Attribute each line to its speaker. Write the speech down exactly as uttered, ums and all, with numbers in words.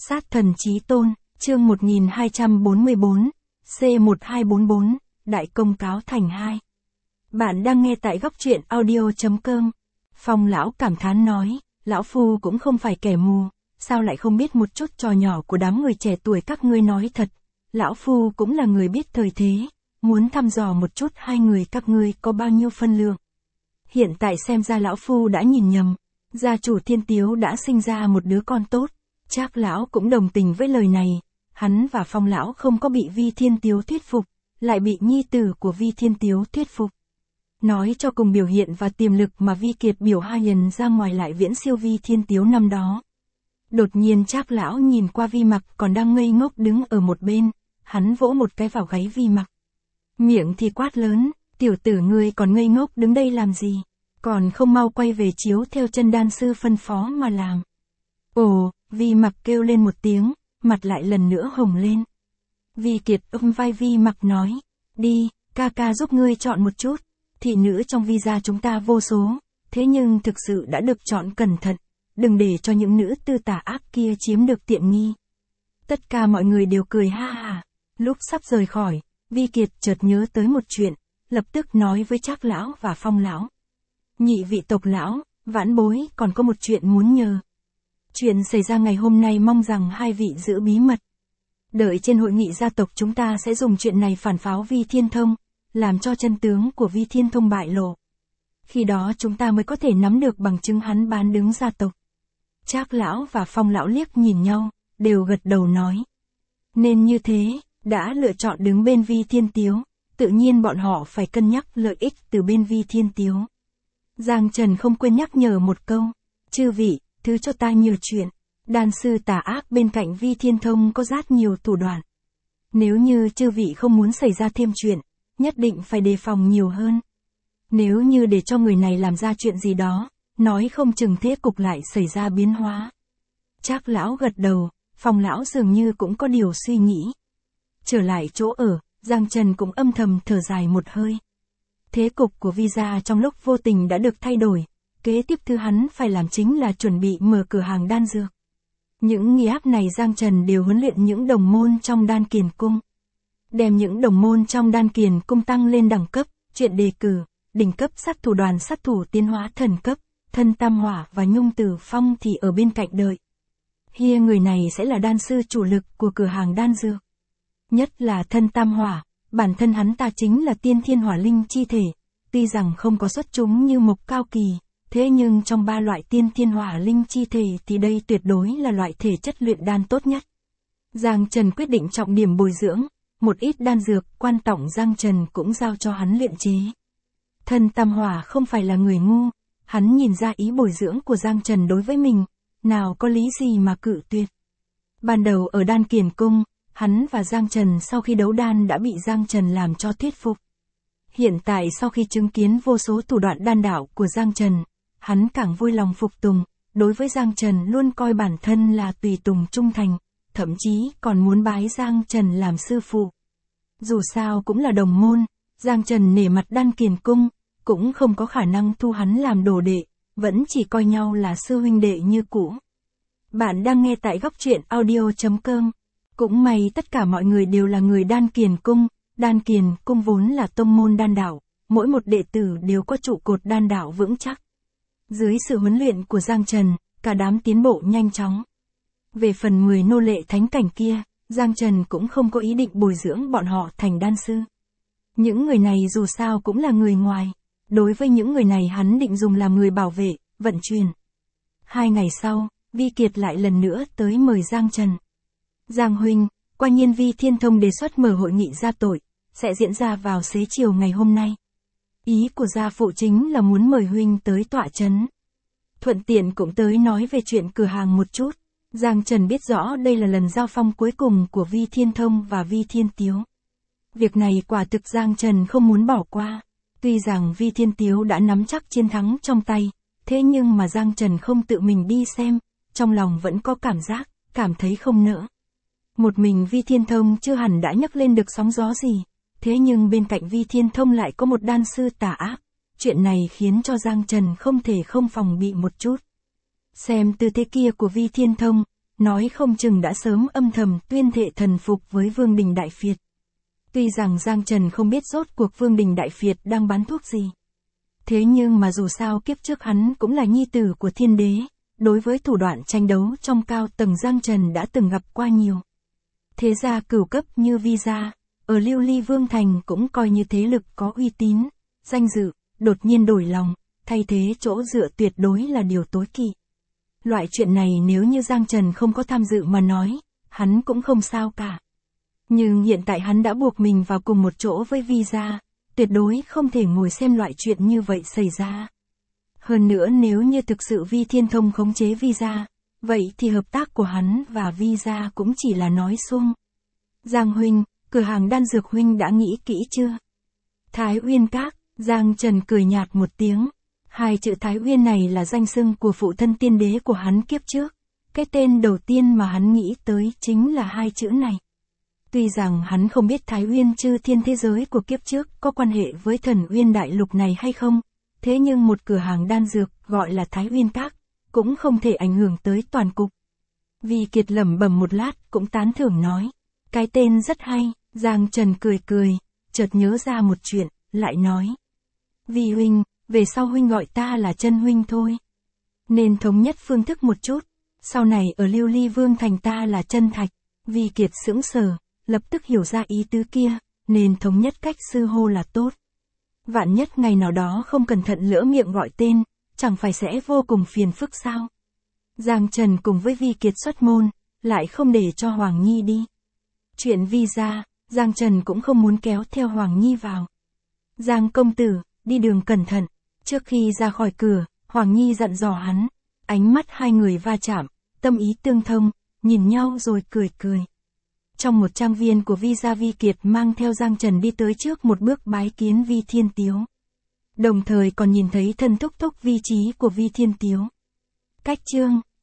Speaker 1: Sát thần chí tôn, chương một nghìn hai trăm bốn mươi tư, C một hai bốn bốn, Đại công cáo thành hai. Bạn đang nghe tại góc truyện audio chấm com. Phong lão cảm thán nói, lão phu cũng không phải kẻ mù, sao lại không biết một chút trò nhỏ của đám người trẻ tuổi các ngươi nói thật. Lão phu cũng là người biết thời thế, muốn thăm dò một chút hai người các ngươi có bao nhiêu phân lượng. Hiện tại xem ra lão phu đã nhìn nhầm, gia chủ Thiên Tiếu đã sinh ra một đứa con tốt. Trác lão cũng đồng tình với lời này, hắn và Phong lão không có bị Vi Thiên Tiếu thuyết phục, lại bị nhi tử của Vi Thiên Tiếu thuyết phục. Nói cho cùng biểu hiện và tiềm lực mà Vi Kiệt biểu hai lần ra ngoài lại viễn siêu Vi Thiên Tiếu năm đó. Đột nhiên Trác lão nhìn qua Vi Mặc còn đang ngây ngốc đứng ở một bên, hắn vỗ một cái vào gáy Vi Mặc. Miệng thì quát lớn, tiểu tử ngươi còn ngây ngốc đứng đây làm gì, còn không mau quay về chiếu theo chân đan sư phân phó mà làm. Ồ, Vi Mặc kêu lên một tiếng, mặt lại lần nữa hồng lên. Vi Kiệt ôm vai Vi Mặc nói, đi, ca ca giúp ngươi chọn một chút, thị nữ trong Vi gia chúng ta vô số, thế nhưng thực sự đã được chọn cẩn thận, đừng để cho những nữ tư tà ác kia chiếm được tiện nghi. Tất cả mọi người đều cười ha ha. Lúc sắp rời khỏi, Vi Kiệt chợt nhớ tới một chuyện, lập tức nói với Trác lão và Phong lão. Nhị vị tộc lão, vãn bối còn có một chuyện muốn nhờ. Chuyện xảy ra ngày hôm nay mong rằng hai vị giữ bí mật. Đợi trên hội nghị gia tộc chúng ta sẽ dùng chuyện này phản pháo Vi Thiên Thông, làm cho chân tướng của Vi Thiên Thông bại lộ. Khi đó chúng ta mới có thể nắm được bằng chứng hắn bán đứng gia tộc. Trác lão và Phong lão liếc nhìn nhau, đều gật đầu nói. Nên như thế, đã lựa chọn đứng bên Vi Thiên Tiếu, tự nhiên bọn họ phải cân nhắc lợi ích từ bên Vi Thiên Tiếu. Giang Trần không quên nhắc nhở một câu, chư vị, thứ cho ta nhiều chuyện, đan sư tà ác bên cạnh Vi Thiên Thông có rất nhiều thủ đoạn. Nếu như chư vị không muốn xảy ra thêm chuyện, nhất định phải đề phòng nhiều hơn. Nếu như để cho người này làm ra chuyện gì đó, nói không chừng thế cục lại xảy ra biến hóa. Trác lão gật đầu, Phong lão dường như cũng có điều suy nghĩ. Trở lại chỗ ở, Giang Trần cũng âm thầm thở dài một hơi. Thế cục của Vi gia trong lúc vô tình đã được thay đổi. Kế tiếp thứ hắn phải làm chính là chuẩn bị mở cửa hàng đan dược. Những nghi áp này Giang Trần đều huấn luyện những đồng môn trong đan kiền cung. Đem những đồng môn trong đan kiền cung tăng lên đẳng cấp, chuyện đề cử, đỉnh cấp sát thủ đoàn sát thủ tiến hóa thần cấp, Thân Tam Hỏa và Nhung Tử Phong thì ở bên cạnh đợi. Hia người này sẽ là đan sư chủ lực của cửa hàng đan dược. Nhất là Thân Tam Hỏa, bản thân hắn ta chính là tiên thiên hỏa linh chi thể, tuy rằng không có xuất chúng như Mộc Cao Kỳ. Thế nhưng trong ba loại tiên thiên hỏa linh chi thể thì đây tuyệt đối là loại thể chất luyện đan tốt nhất. Giang Trần quyết định trọng điểm bồi dưỡng, một ít đan dược quan trọng Giang Trần cũng giao cho hắn luyện chế. Thân Tam Hỏa không phải là người ngu, hắn nhìn ra ý bồi dưỡng của Giang Trần đối với mình, nào có lý gì mà cự tuyệt. Ban đầu ở đan kiền cung, hắn và Giang Trần sau khi đấu đan đã bị Giang Trần làm cho thuyết phục. Hiện tại sau khi chứng kiến vô số thủ đoạn đan đạo của Giang Trần, hắn càng vui lòng phục tùng, đối với Giang Trần luôn coi bản thân là tùy tùng trung thành, thậm chí còn muốn bái Giang Trần làm sư phụ. Dù sao cũng là đồng môn, Giang Trần nể mặt đan kiền cung, cũng không có khả năng thu hắn làm đồ đệ, vẫn chỉ coi nhau là sư huynh đệ như cũ. Bạn đang nghe tại góc truyện audio chấm com. Cũng may tất cả mọi người đều là người đan kiền cung, đan kiền cung vốn là tông môn đan đạo, mỗi một đệ tử đều có trụ cột đan đạo vững chắc. Dưới sự huấn luyện của Giang Trần, cả đám tiến bộ nhanh chóng. Về phần mười nô lệ thánh cảnh kia, Giang Trần cũng không có ý định bồi dưỡng bọn họ thành đan sư. Những người này dù sao cũng là người ngoài, đối với những người này hắn định dùng làm người bảo vệ, vận chuyển. Hai ngày sau, Vi Kiệt lại lần nữa tới mời Giang Trần. Giang huynh, quả nhiên Vi Thiên Thông đề xuất mở hội nghị gia tội, sẽ diễn ra vào xế chiều ngày hôm nay. Ý của gia phụ chính là muốn mời huynh tới tọa chấn. Thuận tiện cũng tới nói về chuyện cửa hàng một chút. Giang Trần biết rõ đây là lần giao phong cuối cùng của Vi Thiên Thông và Vi Thiên Tiếu. Việc này quả thực Giang Trần không muốn bỏ qua. Tuy rằng Vi Thiên Tiếu đã nắm chắc chiến thắng trong tay, thế nhưng mà Giang Trần không tự mình đi xem, trong lòng vẫn có cảm giác, cảm thấy không nỡ. Một mình Vi Thiên Thông chưa hẳn đã nhấc lên được sóng gió gì. Thế nhưng bên cạnh Vi Thiên Thông lại có một đan sư tà ác, chuyện này khiến cho Giang Trần không thể không phòng bị một chút. Xem tư thế kia của Vi Thiên Thông, nói không chừng đã sớm âm thầm tuyên thệ thần phục với Vương Đình Đại Phiệt. Tuy rằng Giang Trần không biết rốt cuộc Vương Đình Đại Phiệt đang bán thuốc gì. Thế nhưng mà dù sao kiếp trước hắn cũng là nhi tử của thiên đế, đối với thủ đoạn tranh đấu trong cao tầng Giang Trần đã từng gặp qua nhiều. Thế gia cửu cấp như Vi gia, ở Lưu Ly Vương Thành cũng coi như thế lực có uy tín, danh dự, đột nhiên đổi lòng, thay thế chỗ dựa tuyệt đối là điều tối kỵ. Loại chuyện này nếu như Giang Trần không có tham dự mà nói, hắn cũng không sao cả. Nhưng hiện tại hắn đã buộc mình vào cùng một chỗ với Vi gia, tuyệt đối không thể ngồi xem loại chuyện như vậy xảy ra. Hơn nữa nếu như thực sự Vi Thiên Thông khống chế Vi gia, vậy thì hợp tác của hắn và Vi gia cũng chỉ là nói suông. Giang huynh, cửa hàng đan dược huynh đã nghĩ kỹ chưa? Thái Uyên Các, Giang Trần cười nhạt một tiếng. Hai chữ Thái Uyên này là danh xưng của phụ thân tiên đế của hắn kiếp trước. Cái tên đầu tiên mà hắn nghĩ tới chính là hai chữ này. Tuy rằng hắn không biết Thái Uyên chư thiên thế giới của kiếp trước có quan hệ với thần Uyên đại lục này hay không, thế nhưng một cửa hàng đan dược gọi là Thái Uyên Các, cũng không thể ảnh hưởng tới toàn cục. Vi Kiệt lẩm bẩm một lát cũng tán thưởng nói, cái tên rất hay. Giang Trần cười cười, chợt nhớ ra một chuyện, lại nói. Vi huynh, về sau huynh gọi ta là Chân huynh thôi. Nên thống nhất phương thức một chút, sau này ở Lưu Ly Vương Thành ta là Chân Thạch. Vi Kiệt sững sờ, lập tức hiểu ra ý tứ kia, nên thống nhất cách xưng hô là tốt. Vạn nhất ngày nào đó không cẩn thận lỡ miệng gọi tên, chẳng phải sẽ vô cùng phiền phức sao? Giang Trần cùng với Vi Kiệt xuất môn, lại không để cho Hoàng Nhi đi. Chuyện Vi gia, Giang Trần cũng không muốn kéo theo Hoàng Nhi vào. Giang công tử, đi đường cẩn thận. Trước khi ra khỏi cửa, Hoàng Nhi dặn dò hắn. Ánh mắt hai người va chạm, tâm ý tương thông, nhìn nhau rồi cười cười. Trong một trang viên của Vi gia, Vi Kiệt mang theo Giang Trần đi tới trước một bước bái kiến Vi Thiên Tiếu. Đồng thời còn nhìn thấy thân thúc thúc Vi Trí của Vi Thiên Tiếu. Cách chương